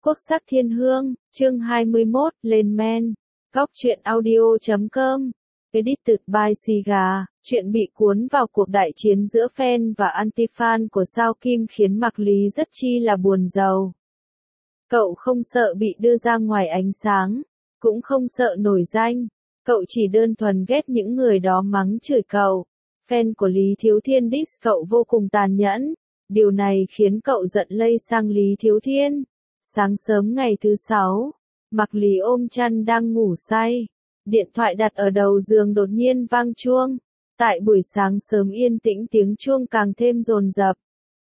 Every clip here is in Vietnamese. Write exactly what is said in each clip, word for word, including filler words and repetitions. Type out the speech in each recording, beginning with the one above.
Quốc sắc thiên hương, chương hai mươi mốt, lên men. Góc truyện audio chấm com. Edited by Siga. Chuyện bị cuốn vào cuộc đại chiến giữa fan và anti-fan của Sao Kim khiến Mạc Lý rất chi là buồn rầu. Cậu không sợ bị đưa ra ngoài ánh sáng, cũng không sợ nổi danh. Cậu chỉ đơn thuần ghét những người đó mắng chửi cậu. Fan của Lý Thiếu Thiên diss cậu vô cùng tàn nhẫn. Điều này khiến cậu giận lây sang Lý Thiếu Thiên. Sáng sớm ngày thứ sáu, Mạc Lý ôm chăn đang ngủ say. Điện thoại đặt ở đầu giường đột nhiên vang chuông. Tại buổi sáng sớm yên tĩnh tiếng chuông càng thêm dồn dập.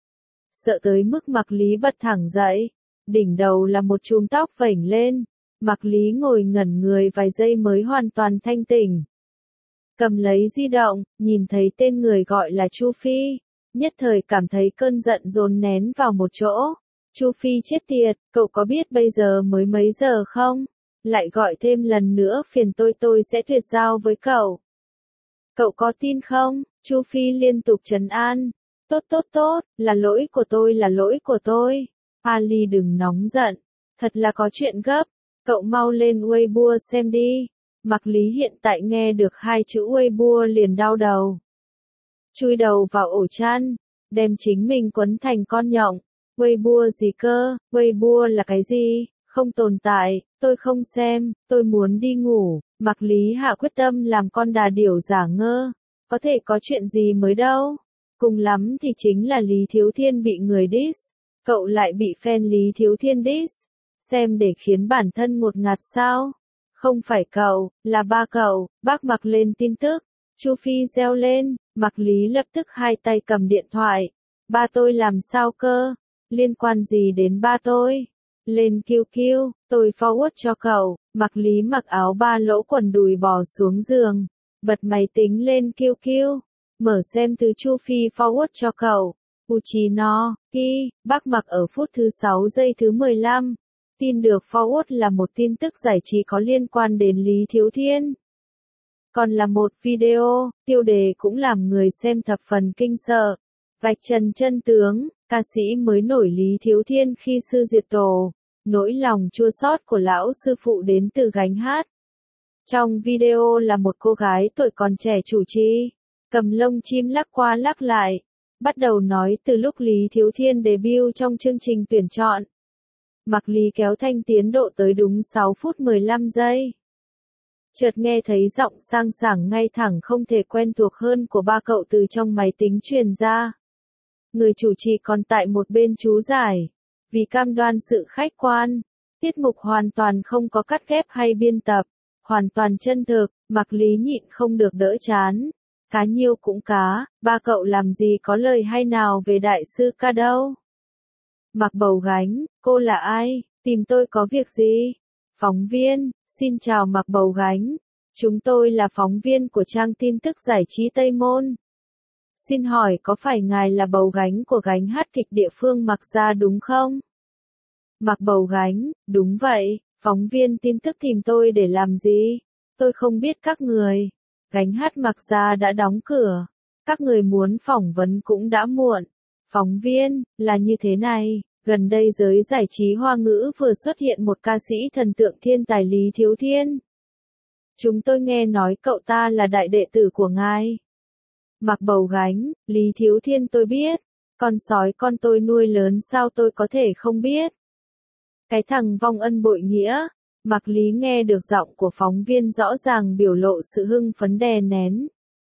Sợ tới mức Mạc Lý bật thẳng dậy. Đỉnh đầu là một chùm tóc vểnh lên. Mạc Lý ngồi ngẩn người vài giây mới hoàn toàn thanh tỉnh. Cầm lấy di động, nhìn thấy tên người gọi là Chu Phi. Nhất thời cảm thấy cơn giận dồn nén vào một chỗ. Chu Phi chết tiệt, cậu có biết bây giờ mới mấy giờ không? Lại gọi thêm lần nữa phiền tôi tôi sẽ tuyệt giao với cậu. Cậu có tin không? Chu Phi liên tục trấn an. Tốt tốt tốt, là lỗi của tôi là lỗi của tôi. Ali đừng nóng giận, thật là có chuyện gấp. Cậu mau lên Weibo xem đi. Mạc Lý hiện tại nghe được hai chữ Weibo liền đau đầu. Chui đầu vào ổ chăn, đem chính mình quấn thành con nhộng. Weibo gì cơ, Weibo là cái gì, không tồn tại, tôi không xem, tôi muốn đi ngủ. Mạc Lý hạ quyết tâm làm con đà điểu giả ngơ, có thể có chuyện gì mới đâu, cùng lắm thì chính là Lý Thiếu Thiên bị người diss, cậu lại bị fan Lý Thiếu Thiên diss, xem để khiến bản thân ngột ngạt sao, không phải cậu, là ba cậu. Bác Mạc lên tin tức, Chu Phi reo lên, Mạc Lý lập tức hai tay cầm điện thoại, ba tôi làm sao cơ? Liên quan gì đến ba tôi? Lên kiu kiu, tôi forward cho cậu. Mạc Lý mặc áo ba lỗ quần đùi bò xuống giường, bật máy tính lên kiu kiu, mở xem từ Chu Phi forward cho cậu. Uchi no, ki, bác Mạc ở phút thứ sáu giây thứ mười lăm. Tin được forward là một tin tức giải trí có liên quan đến Lý Thiếu Thiên. Còn là một video, tiêu đề cũng làm người xem thập phần kinh sợ. Vạch trần chân tướng, ca sĩ mới nổi Lý Thiếu Thiên khi sư diệt tổ, nỗi lòng chua xót của lão sư phụ đến từ gánh hát. Trong video là một cô gái tuổi còn trẻ chủ trì, cầm lông chim lắc qua lắc lại, bắt đầu nói từ lúc Lý Thiếu Thiên debut trong chương trình tuyển chọn. Mạc Lý kéo thanh tiến độ tới đúng sáu phút mười lăm giây. Chợt nghe thấy giọng sang sảng ngay thẳng không thể quen thuộc hơn của ba cậu từ trong máy tính truyền ra. Người chủ trì còn tại một bên chú giải, vì cam đoan sự khách quan, tiết mục hoàn toàn không có cắt ghép hay biên tập, hoàn toàn chân thực. Mạc Lý nhịn không được đỡ chán. Cá nhiêu cũng cá, ba cậu làm gì có lời hay nào về đại sư ca đâu. Mạc Bầu Gánh, cô là ai, tìm tôi có việc gì? Phóng viên, xin chào Mạc Bầu Gánh, chúng tôi là phóng viên của trang tin tức giải trí Tây Môn. Xin hỏi có phải ngài là Bầu Gánh của gánh hát kịch địa phương Mạc Gia đúng không? Mạc Bầu Gánh, đúng vậy, phóng viên tin tức tìm tôi để làm gì? Tôi không biết các người. Gánh hát Mạc Gia đã đóng cửa. Các người muốn phỏng vấn cũng đã muộn. Phóng viên, là như thế này, gần đây giới giải trí Hoa ngữ vừa xuất hiện một ca sĩ thần tượng thiên tài Lý Thiếu Thiên. Chúng tôi nghe nói cậu ta là đại đệ tử của ngài. Mạc Bầu Gánh, Lý Thiếu Thiên tôi biết, con sói con tôi nuôi lớn sao tôi có thể không biết. Cái thằng vong ân bội nghĩa. Mạc Lý nghe được giọng của phóng viên rõ ràng biểu lộ sự hưng phấn đè nén.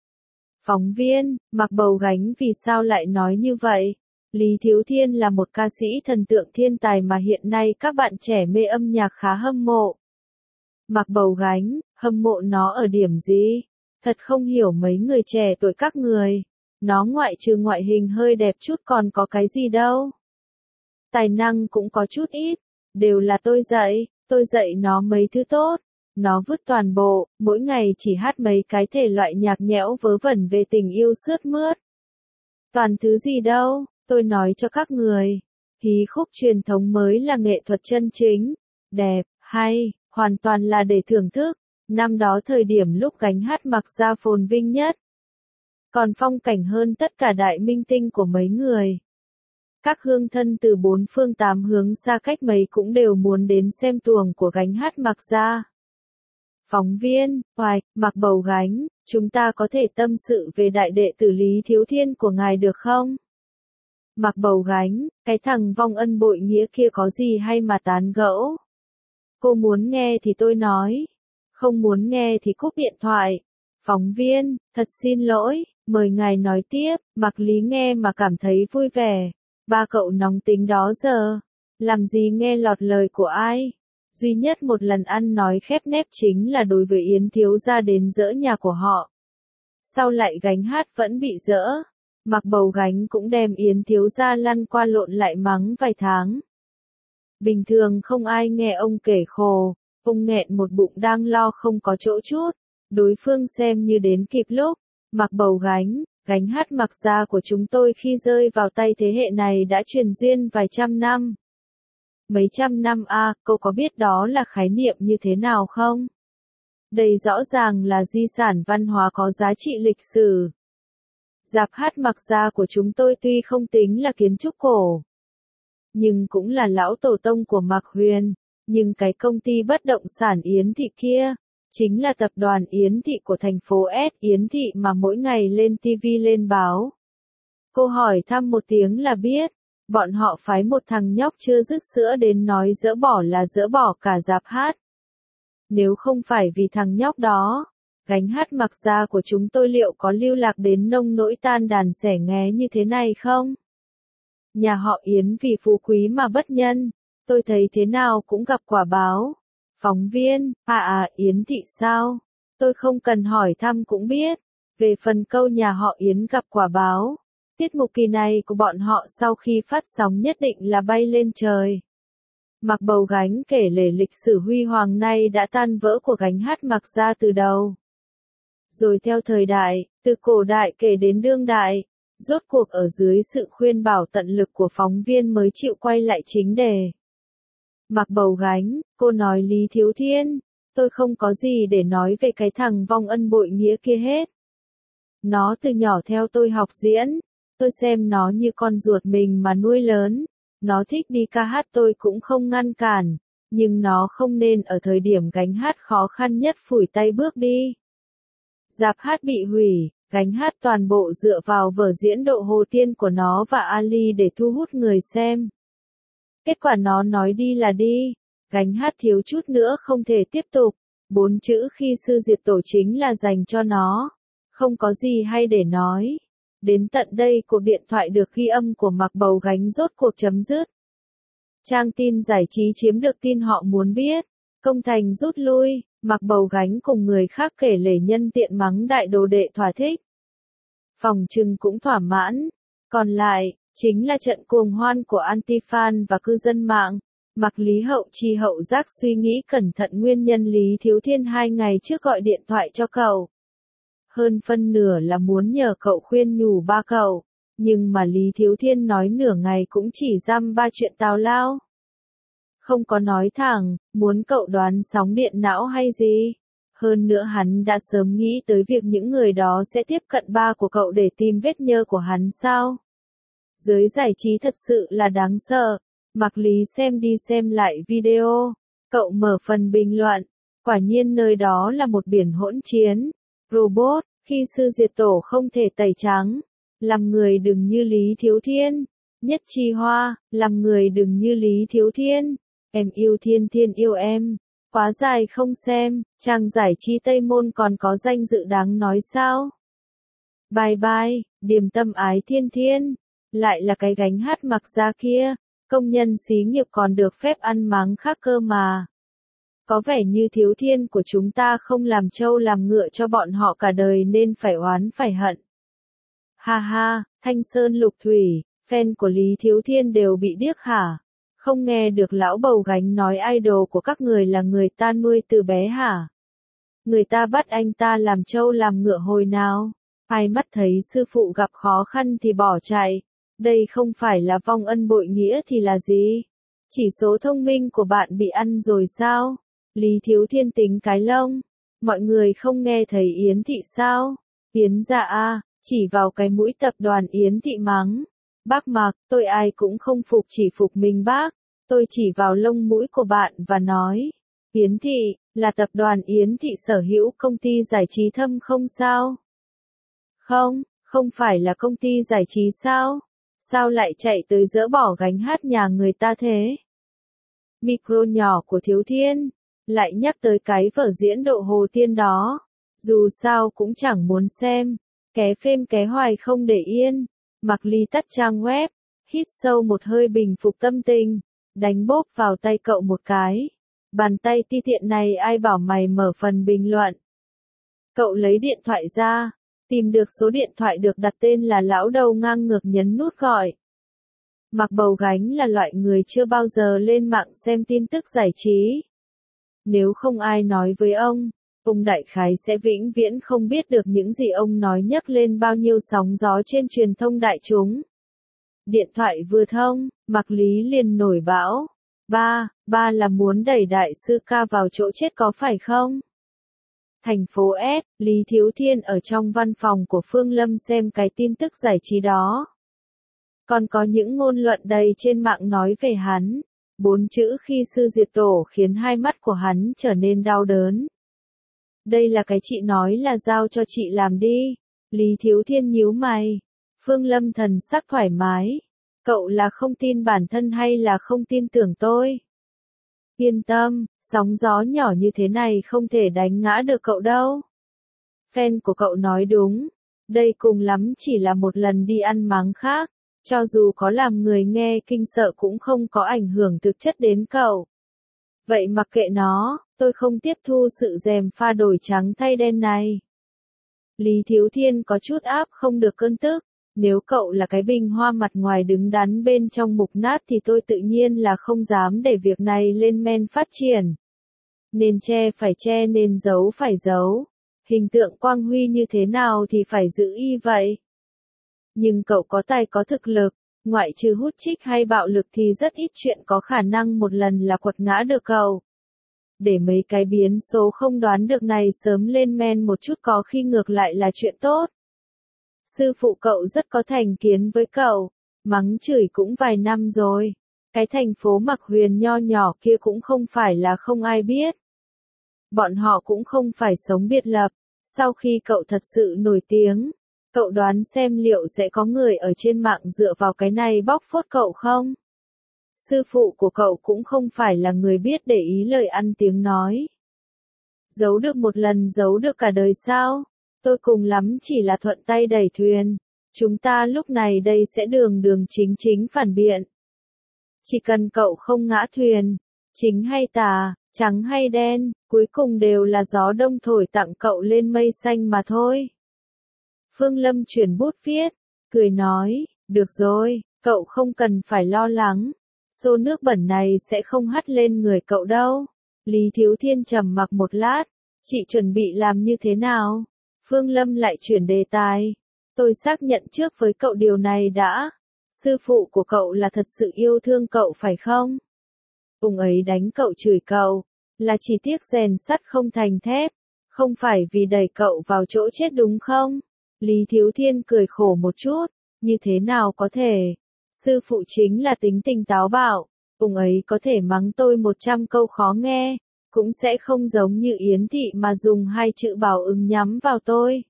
Phóng viên, Mạc Bầu Gánh vì sao lại nói như vậy? Lý Thiếu Thiên là một ca sĩ thần tượng thiên tài mà hiện nay các bạn trẻ mê âm nhạc khá hâm mộ. Mạc Bầu Gánh, hâm mộ nó ở điểm gì? Thật không hiểu mấy người trẻ tuổi các người. Nó ngoại trừ ngoại hình hơi đẹp chút còn có cái gì đâu. Tài năng cũng có chút ít. Đều là tôi dạy, tôi dạy nó mấy thứ tốt. Nó vứt toàn bộ, mỗi ngày chỉ hát mấy cái thể loại nhạc nhẽo vớ vẩn về tình yêu sướt mướt. Toàn thứ gì đâu, tôi nói cho các người. Hí khúc truyền thống mới là nghệ thuật chân chính. Đẹp, hay, hoàn toàn là để thưởng thức. Năm đó thời điểm lúc gánh hát Mạc Gia phồn vinh nhất. Còn phong cảnh hơn tất cả đại minh tinh của mấy người. Các hương thân từ bốn phương tám hướng xa cách mấy cũng đều muốn đến xem tuồng của gánh hát Mạc Gia. Phóng viên, hoài, Mạc Bầu Gánh, chúng ta có thể tâm sự về đại đệ tử Lý Thiếu Thiên của ngài được không? Mạc Bầu Gánh, cái thằng vong ân bội nghĩa kia có gì hay mà tán gẫu? Cô muốn nghe thì tôi nói, không muốn nghe thì cúp điện thoại. Phóng viên, thật xin lỗi, mời ngài nói tiếp. Mạc Lý nghe mà cảm thấy vui vẻ. Ba cậu nóng tính đó giờ, làm gì nghe lọt lời của ai? Duy nhất một lần ăn nói khép nép chính là đối với Yến thiếu gia đến dỡ nhà của họ. Sau lại gánh hát vẫn bị dỡ. Mạc Bầu Gánh cũng đem Yến thiếu gia lăn qua lộn lại mắng vài tháng. Bình thường không ai nghe ông kể khổ, ông nghẹn một bụng đang lo không có chỗ chút. Đối phương xem như đến kịp lúc. Mạc Bầu Gánh, gánh hát Mạc Gia của chúng tôi khi rơi vào tay thế hệ này đã truyền duyên vài trăm năm. Mấy trăm năm a, à, cô có biết đó là khái niệm như thế nào không? Đây rõ ràng là di sản văn hóa có giá trị lịch sử. Rạp hát Mạc Gia của chúng tôi tuy không tính là kiến trúc cổ, nhưng cũng là lão tổ tông của Mạc Huyền, nhưng cái công ty bất động sản Yến Thị kia, chính là tập đoàn Yến Thị của thành phố S Yến Thị mà mỗi ngày lên ti vi lên báo. Cô hỏi thăm một tiếng là biết, bọn họ phái một thằng nhóc chưa dứt sữa đến nói dỡ bỏ là dỡ bỏ cả rạp hát. Nếu không phải vì thằng nhóc đó, gánh hát Mạc Gia của chúng tôi liệu có lưu lạc đến nông nỗi tan đàn xẻ nghé như thế này không? Nhà họ Yến vì phú quý mà bất nhân, tôi thấy thế nào cũng gặp quả báo. Phóng viên, à à Yến Thị sao? Tôi không cần hỏi thăm cũng biết. Về phần câu nhà họ Yến gặp quả báo, tiết mục kỳ này của bọn họ sau khi phát sóng nhất định là bay lên trời. Mạc Bầu Gánh kể lể lịch sử huy hoàng nay đã tan vỡ của gánh hát Mạc Gia từ đầu. Rồi theo thời đại, từ cổ đại kể đến đương đại, rốt cuộc ở dưới sự khuyên bảo tận lực của phóng viên mới chịu quay lại chính đề. Mạc Bầu Gánh, cô nói Lý Thiếu Thiên, tôi không có gì để nói về cái thằng vong ân bội nghĩa kia hết. Nó từ nhỏ theo tôi học diễn, tôi xem nó như con ruột mình mà nuôi lớn, nó thích đi ca hát tôi cũng không ngăn cản, nhưng nó không nên ở thời điểm gánh hát khó khăn nhất phủi tay bước đi. Rạp hát bị hủy, gánh hát toàn bộ dựa vào vở diễn Độ Hồ Tiên của nó và Ali để thu hút người xem. Kết quả nó nói đi là đi, gánh hát thiếu chút nữa không thể tiếp tục, bốn chữ khi sư diệt tổ chính là dành cho nó, không có gì hay để nói. Đến tận đây cuộc điện thoại được ghi âm của Mạc Bầu Gánh rốt cuộc chấm dứt. Trang tin giải trí chiếm được tin họ muốn biết, công thành rút lui, Mạc Bầu Gánh cùng người khác kể lể nhân tiện mắng đại đồ đệ thỏa thích. Phòng trừng cũng thỏa mãn, còn lại, chính là trận cuồng hoan của anti-fan và cư dân mạng. Mạc Lý hậu chi hậu giác suy nghĩ cẩn thận nguyên nhân Lý Thiếu Thiên hai ngày trước gọi điện thoại cho cậu. Hơn phân nửa là muốn nhờ cậu khuyên nhủ ba cậu, nhưng mà Lý Thiếu Thiên nói nửa ngày cũng chỉ dăm ba chuyện tào lao. Không có nói thẳng, muốn cậu đoán sóng điện não hay gì. Hơn nữa hắn đã sớm nghĩ tới việc những người đó sẽ tiếp cận ba của cậu để tìm vết nhơ của hắn sao. Giới giải trí thật sự là đáng sợ. Mạc Lý xem đi xem lại video, cậu mở phần bình luận, quả nhiên nơi đó là một biển hỗn chiến. Robot, khi sư diệt tổ không thể tẩy trắng, làm người đừng như Lý Thiếu Thiên. Nhất Chi Hoa, làm người đừng như Lý Thiếu Thiên. Em yêu Thiên Thiên yêu em. Quá dài không xem, trang giải trí Tây Môn còn có danh dự đáng nói sao? Bye bye, điềm tâm ái Thiên Thiên. Lại là cái gánh hát Mạc Gia kia, công nhân xí nghiệp còn được phép ăn mắng khác cơ mà. Có vẻ như Thiếu Thiên của chúng ta không làm trâu làm ngựa cho bọn họ cả đời nên phải oán phải hận. Ha ha, Thanh Sơn Lục Thủy, fan của Lý Thiếu Thiên đều bị điếc hả? Không nghe được lão Bầu Gánh nói idol của các người là người ta nuôi từ bé hả? Người ta bắt anh ta làm trâu làm ngựa hồi nào? Ai mắt thấy sư phụ gặp khó khăn thì bỏ chạy. Đây không phải là vong ân bội nghĩa thì là gì? Chỉ số thông minh của bạn bị ăn rồi sao? Lý Thiếu Thiên tính cái lông. Mọi người không nghe thấy Yến Thị sao? Yến gia a, chỉ vào cái mũi tập đoàn Yến Thị mắng. Bác Mạc, tôi ai cũng không phục, chỉ phục mình bác. Tôi chỉ vào lông mũi của bạn và nói, Yến Thị, là tập đoàn Yến Thị sở hữu công ty giải trí Thâm không sao? Không, không phải là công ty giải trí sao? Sao lại chạy tới dỡ bỏ gánh hát nhà người ta thế? Micro nhỏ của Thiếu Thiên, lại nhắc tới cái vở diễn Độ Hồ Tiên đó. Dù sao cũng chẳng muốn xem, ké phêm ké hoài không để yên. Mạc Ly tắt trang web, hít sâu một hơi bình phục tâm tình, đánh bốp vào tay cậu một cái. Bàn tay ti tiện này ai bảo mày mở phần bình luận. Cậu lấy điện thoại ra, tìm được số điện thoại được đặt tên là lão đầu ngang ngược, nhấn nút gọi. Mạc Bầu Gánh là loại người chưa bao giờ lên mạng xem tin tức giải trí. Nếu không ai nói với ông, ông đại khái sẽ vĩnh viễn không biết được những gì ông nói nhấc lên bao nhiêu sóng gió trên truyền thông đại chúng. Điện thoại vừa thông, Mạc Lý liền nổi bão. Ba, ba là muốn đẩy đại sư ca vào chỗ chết có phải không? Thành phố S, Lý Thiếu Thiên ở trong văn phòng của Phương Lâm xem cái tin tức giải trí đó. Còn có những ngôn luận đầy trên mạng nói về hắn. Bốn chữ khi sư diệt tổ khiến hai mắt của hắn trở nên đau đớn. Đây là cái chị nói là giao cho chị làm đi. Lý Thiếu Thiên nhíu mày. Phương Lâm thần sắc thoải mái. Cậu là không tin bản thân hay là không tin tưởng tôi? Yên tâm, sóng gió nhỏ như thế này không thể đánh ngã được cậu đâu. Fan của cậu nói đúng. Đây cùng lắm chỉ là một lần đi ăn máng khác. Cho dù có làm người nghe kinh sợ cũng không có ảnh hưởng thực chất đến cậu. Vậy mặc kệ nó, tôi không tiếp thu sự gièm pha đổi trắng thay đen này. Lý Thiếu Thiên có chút áp không được cơn tức. Nếu cậu là cái bình hoa mặt ngoài đứng đắn bên trong mục nát thì tôi tự nhiên là không dám để việc này lên men phát triển. Nên che phải che, nên giấu phải giấu. Hình tượng quang huy như thế nào thì phải giữ y vậy. Nhưng cậu có tài có thực lực, ngoại trừ hút chích hay bạo lực thì rất ít chuyện có khả năng một lần là quật ngã được cậu. Để mấy cái biến số không đoán được này sớm lên men một chút có khi ngược lại là chuyện tốt. Sư phụ cậu rất có thành kiến với cậu, mắng chửi cũng vài năm rồi. Cái thành phố Mạc Huyền nho nhỏ kia cũng không phải là không ai biết. Bọn họ cũng không phải sống biệt lập. Sau khi cậu thật sự nổi tiếng, cậu đoán xem liệu sẽ có người ở trên mạng dựa vào cái này bóc phốt cậu không? Sư phụ của cậu cũng không phải là người biết để ý lời ăn tiếng nói. Giấu được một lần giấu được cả đời sao? Tôi cùng lắm chỉ là thuận tay đẩy thuyền. Chúng ta lúc này đây sẽ đường đường chính chính phản biện. Chỉ cần cậu không ngã thuyền, chính hay tà, trắng hay đen, cuối cùng đều là gió đông thổi tặng cậu lên mây xanh mà thôi. Phương Lâm chuyển bút viết, cười nói, được rồi, cậu không cần phải lo lắng. Xô nước bẩn này sẽ không hắt lên người cậu đâu. Lý Thiếu Thiên trầm mặc một lát, chị chuẩn bị làm như thế nào? Phương Lâm lại chuyển đề tài. Tôi xác nhận trước với cậu điều này đã. Sư phụ của cậu là thật sự yêu thương cậu phải không? Ông ấy đánh cậu chửi cậu, là chỉ tiếc rèn sắt không thành thép, không phải vì đẩy cậu vào chỗ chết đúng không? Lý Thiếu Thiên cười khổ một chút, như thế nào có thể? Sư phụ chính là tính tình táo bạo, ông ấy có thể mắng tôi một trăm câu khó nghe, cũng sẽ không giống như Yến Thị mà dùng hai chữ bảo ứng nhắm vào tôi.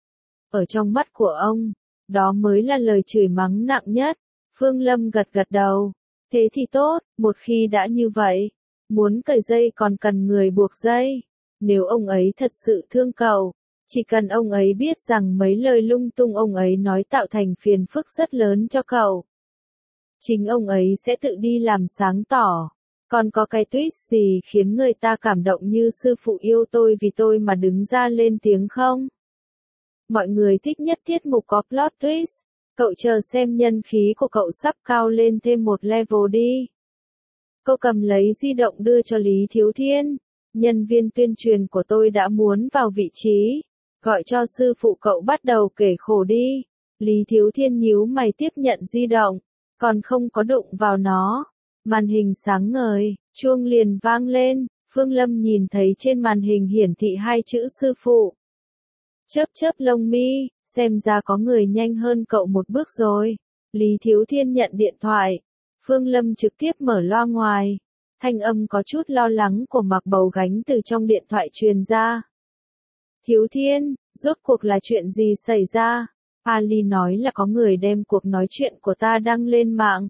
Ở trong mắt của ông, đó mới là lời chửi mắng nặng nhất. Phương Lâm gật gật đầu. Thế thì tốt, một khi đã như vậy, muốn cởi dây còn cần người buộc dây. Nếu ông ấy thật sự thương cậu, chỉ cần ông ấy biết rằng mấy lời lung tung ông ấy nói tạo thành phiền phức rất lớn cho cậu, chính ông ấy sẽ tự đi làm sáng tỏ. Còn có cái tweet gì khiến người ta cảm động như sư phụ yêu tôi vì tôi mà đứng ra lên tiếng không? Mọi người thích nhất tiết mục có plot twist. Cậu chờ xem nhân khí của cậu sắp cao lên thêm một level đi. Cậu cầm lấy di động đưa cho Lý Thiếu Thiên. Nhân viên tuyên truyền của tôi đã muốn vào vị trí. Gọi cho sư phụ cậu bắt đầu kể khổ đi. Lý Thiếu Thiên nhíu mày tiếp nhận di động. Còn không có đụng vào nó. Màn hình sáng ngời, chuông liền vang lên. Phương Lâm nhìn thấy trên màn hình hiển thị hai chữ sư phụ. Chớp chớp lông mi, xem ra có người nhanh hơn cậu một bước rồi. Lý Thiếu Thiên nhận điện thoại. Phương Lâm trực tiếp mở loa ngoài. Thanh âm có chút lo lắng của Mạc Bầu Gánh từ trong điện thoại truyền ra. Thiếu Thiên, rốt cuộc là chuyện gì xảy ra? Ali nói là có người đem cuộc nói chuyện của ta đăng lên mạng.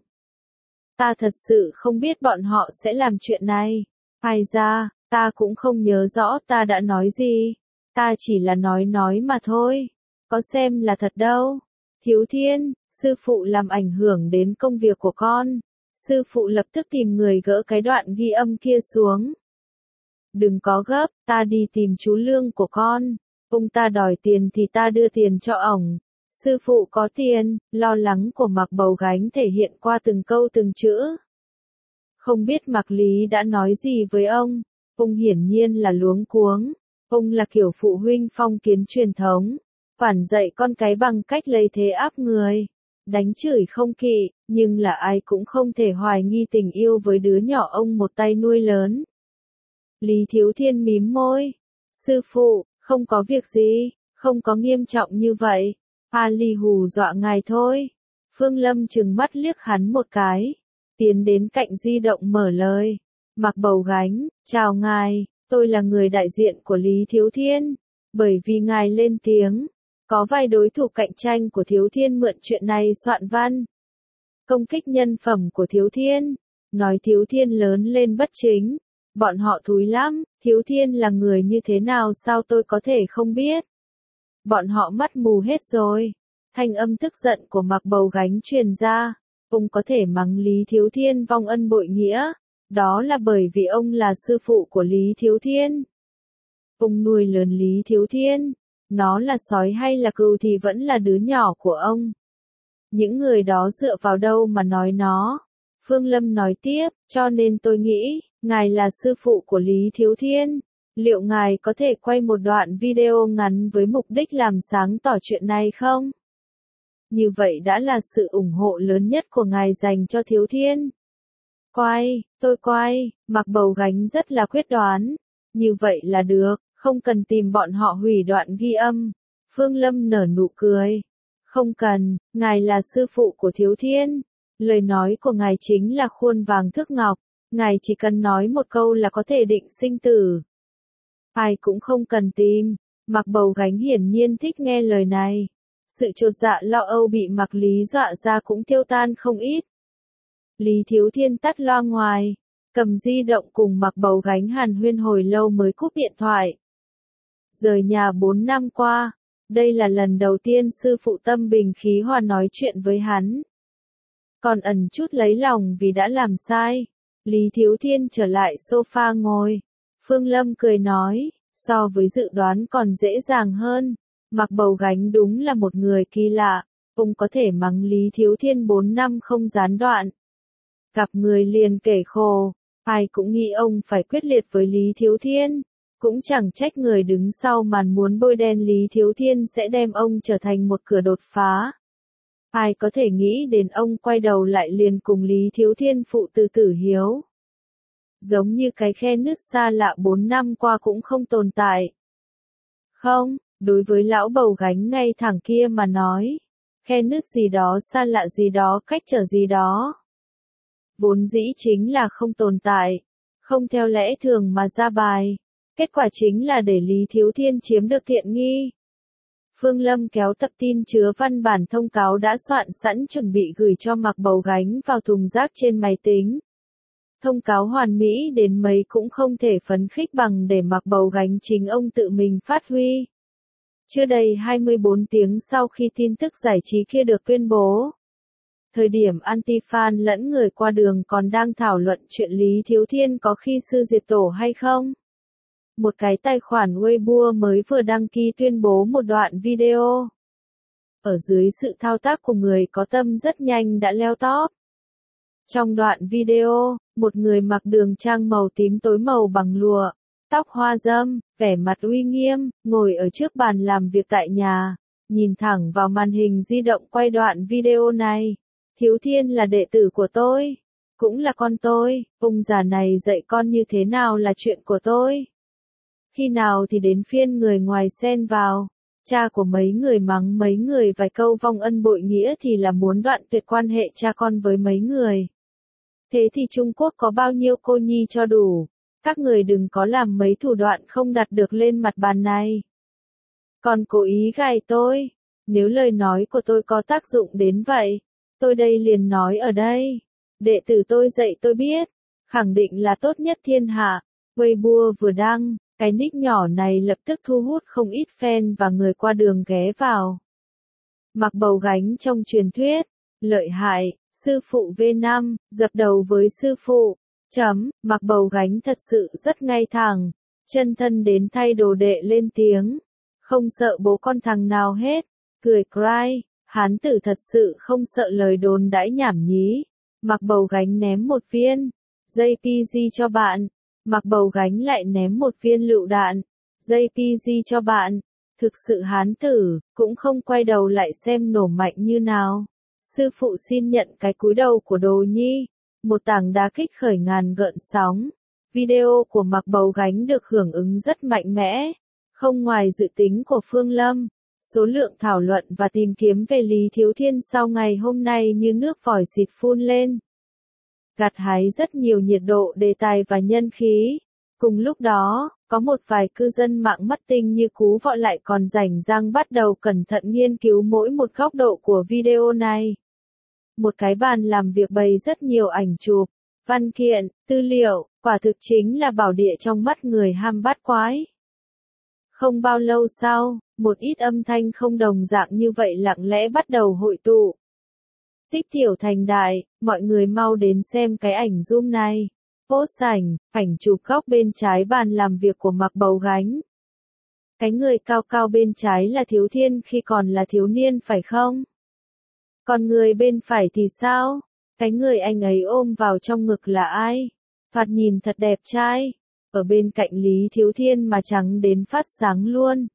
Ta thật sự không biết bọn họ sẽ làm chuyện này. Ai ra, ta cũng không nhớ rõ ta đã nói gì. Ta chỉ là nói nói mà thôi. Có xem là thật đâu. Thiếu Thiên, sư phụ làm ảnh hưởng đến công việc của con. Sư phụ lập tức tìm người gỡ cái đoạn ghi âm kia xuống. Đừng có gấp, ta đi tìm chú Lương của con. Ông ta đòi tiền thì ta đưa tiền cho ổng. Sư phụ có tiền, lo lắng của Mạc Bầu Gánh thể hiện qua từng câu từng chữ. Không biết Mạc Lý đã nói gì với ông. Ông hiển nhiên là luống cuống. Ông là kiểu phụ huynh phong kiến truyền thống. Quản dạy con cái bằng cách lấy thế áp người. Đánh chửi không kỵ, nhưng là ai cũng không thể hoài nghi tình yêu với đứa nhỏ ông một tay nuôi lớn. Lý Thiếu Thiên mím môi. Sư phụ, không có việc gì, không có nghiêm trọng như vậy. Ali hù dọa ngài thôi. Phương Lâm trừng mắt liếc hắn một cái. Tiến đến cạnh di động mở lời. Mạc Bầu Gánh, chào ngài, tôi là người đại diện của Lý Thiếu Thiên. Bởi vì ngài lên tiếng, có vài đối thủ cạnh tranh của Thiếu Thiên mượn chuyện này soạn văn. Công kích nhân phẩm của Thiếu Thiên. Nói Thiếu Thiên lớn lên bất chính. Bọn họ thúi lắm, Thiếu Thiên là người như thế nào sao tôi có thể không biết. Bọn họ mắt mù hết rồi. Thanh âm tức giận của Mạc Bầu Gánh truyền ra. Ông có thể mắng Lý Thiếu Thiên vong ân bội nghĩa. Đó là bởi vì ông là sư phụ của Lý Thiếu Thiên. Ông nuôi lớn Lý Thiếu Thiên. Nó là sói hay là cừu thì vẫn là đứa nhỏ của ông. Những người đó dựa vào đâu mà nói nó. Phương Lâm nói tiếp, cho nên tôi nghĩ, ngài là sư phụ của Lý Thiếu Thiên. Liệu ngài có thể quay một đoạn video ngắn với mục đích làm sáng tỏ chuyện này không? Như vậy đã là sự ủng hộ lớn nhất của ngài dành cho Thiếu Thiên. Quay, tôi quay, Mạc Bầu Gánh rất là quyết đoán. Như vậy là được, không cần tìm bọn họ hủy đoạn ghi âm. Phương Lâm nở nụ cười. Không cần, ngài là sư phụ của Thiếu Thiên. Lời nói của ngài chính là khuôn vàng thước ngọc. Ngài chỉ cần nói một câu là có thể định sinh tử. Ai cũng không cần tìm. Mạc Bầu Gánh hiển nhiên thích nghe lời này. Sự chột dạ lo âu bị Mạc Lý dọa ra cũng tiêu tan không ít. Lý Thiếu Thiên tắt loa ngoài, cầm di động cùng Mạc Bầu Gánh hàn huyên hồi lâu mới cúp điện thoại. Rời nhà bốn năm qua, đây là lần đầu tiên sư phụ Tâm bình khí hòa nói chuyện với hắn. Còn ẩn chút lấy lòng vì đã làm sai. Lý Thiếu Thiên trở lại sofa ngồi. Phương Lâm cười nói, so với dự đoán còn dễ dàng hơn. Mạc Bầu Gánh đúng là một người kỳ lạ. Ông có thể mắng Lý Thiếu Thiên bốn năm không gián đoạn. Gặp người liền kể khổ. Ai cũng nghĩ ông phải quyết liệt với Lý Thiếu Thiên. Cũng chẳng trách người đứng sau màn muốn bôi đen Lý Thiếu Thiên sẽ đem ông trở thành một cửa đột phá. Ai có thể nghĩ đến ông quay đầu lại liền cùng Lý Thiếu Thiên phụ tử tử hiếu. Giống như cái khe nứt xa lạ bốn năm qua cũng không tồn tại. Không, đối với lão Bầu Gánh ngay thẳng kia mà nói. Khe nứt gì đó xa lạ gì đó cách trở gì đó. Vốn dĩ chính là không tồn tại. Không theo lẽ thường mà ra bài. Kết quả chính là để Lý Thiếu Thiên chiếm được tiện nghi. Phương Lâm kéo tập tin chứa văn bản thông cáo đã soạn sẵn chuẩn bị gửi cho Mạc Bầu Gánh vào thùng rác trên máy tính. Thông cáo hoàn mỹ đến mấy cũng không thể phấn khích bằng để Mạc Bầu Gánh chính ông tự mình phát huy. Chưa đầy hai mươi bốn tiếng sau khi tin tức giải trí kia được tuyên bố. Thời điểm anti-fan lẫn người qua đường còn đang thảo luận chuyện Lý Thiếu Thiên có khi sư diệt tổ hay không. Một cái tài khoản Weibo mới vừa đăng ký tuyên bố một đoạn video. Ở dưới sự thao tác của người có tâm rất nhanh đã leo top. Trong đoạn video, một người mặc đường trang màu tím tối màu bằng lụa, tóc hoa râm, vẻ mặt uy nghiêm, ngồi ở trước bàn làm việc tại nhà, nhìn thẳng vào màn hình di động quay đoạn video này. Thiếu Thiên là đệ tử của tôi, cũng là con tôi, ông già này dạy con như thế nào là chuyện của tôi. Khi nào thì đến phiên người ngoài xen vào. Cha của mấy người mắng mấy người vài câu vong ân bội nghĩa thì là muốn đoạn tuyệt quan hệ cha con với mấy người. Thế thì Trung Quốc có bao nhiêu cô nhi cho đủ, các người đừng có làm mấy thủ đoạn không đặt được lên mặt bàn này. Còn cố ý gài tôi, nếu lời nói của tôi có tác dụng đến vậy, tôi đây liền nói ở đây. Đệ tử tôi dạy tôi biết, khẳng định là tốt nhất thiên hạ. Weibo vừa đăng, cái nick nhỏ này lập tức thu hút không ít fan và người qua đường ghé vào. Mặc bầu gánh trong truyền thuyết, lợi hại, sư phụ vê năm, dập đầu với sư phụ, chấm, mặc bầu gánh thật sự rất ngay thẳng, chân thân đến thay đồ đệ lên tiếng, không sợ bố con thằng nào hết, cười cry, hán tử thật sự không sợ lời đồn đãi nhảm nhí, mặc bầu gánh ném một viên, gi pê giê cho bạn, mặc bầu gánh lại ném một viên lựu đạn, gi pê giê cho bạn, thực sự hán tử, cũng không quay đầu lại xem nổ mạnh như nào. Sư phụ xin nhận cái cúi đầu của đồ nhi, một tảng đá kích khởi ngàn gợn sóng. Video của mặc bầu gánh được hưởng ứng rất mạnh mẽ, không ngoài dự tính của Phương Lâm. Số lượng thảo luận và tìm kiếm về Lý Thiếu Thiên sau ngày hôm nay như nước vòi xịt phun lên. Gặt hái rất nhiều nhiệt độ đề tài và nhân khí. Cùng lúc đó, có một vài cư dân mạng mắt tinh như cú vọ lại còn rảnh rang bắt đầu cẩn thận nghiên cứu mỗi một góc độ của video này. Một cái bàn làm việc bày rất nhiều ảnh chụp, văn kiện, tư liệu, quả thực chính là bảo địa trong mắt người ham bát quái. Không bao lâu sau, một ít âm thanh không đồng dạng như vậy lặng lẽ bắt đầu hội tụ. Tích tiểu thành đại, mọi người mau đến xem cái ảnh zoom này. Post ảnh, ảnh chụp góc bên trái bàn làm việc của mặc bầu gánh. Cái người cao cao bên trái là Thiếu Thiên khi còn là thiếu niên phải không? Còn người bên phải thì sao? Cái người anh ấy ôm vào trong ngực là ai? Thoạt nhìn thật đẹp trai. Ở bên cạnh Lý Thiếu Thiên mà trắng đến phát sáng luôn.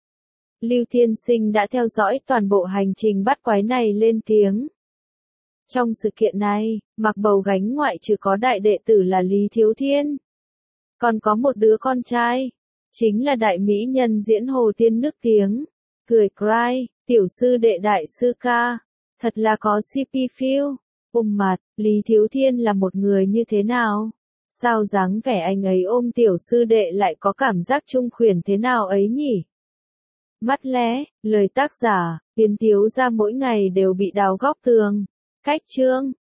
Lưu Thiên Sinh đã theo dõi toàn bộ hành trình bắt quái này lên tiếng. Trong sự kiện này, mặc bầu gánh ngoại trừ có đại đệ tử là Lý Thiếu Thiên. Còn có một đứa con trai, chính là đại mỹ nhân diễn Hồ Tiên nức tiếng. Cười cry, tiểu sư đệ đại sư ca, thật là có xê pê feel. Ôm mặt, Lý Thiếu Thiên là một người như thế nào? Sao dáng vẻ anh ấy ôm tiểu sư đệ lại có cảm giác trung khuyển thế nào ấy nhỉ? Mắt lé, lời tác giả, Tiến Tiếu ra mỗi ngày đều bị đào góc tường. Cách chương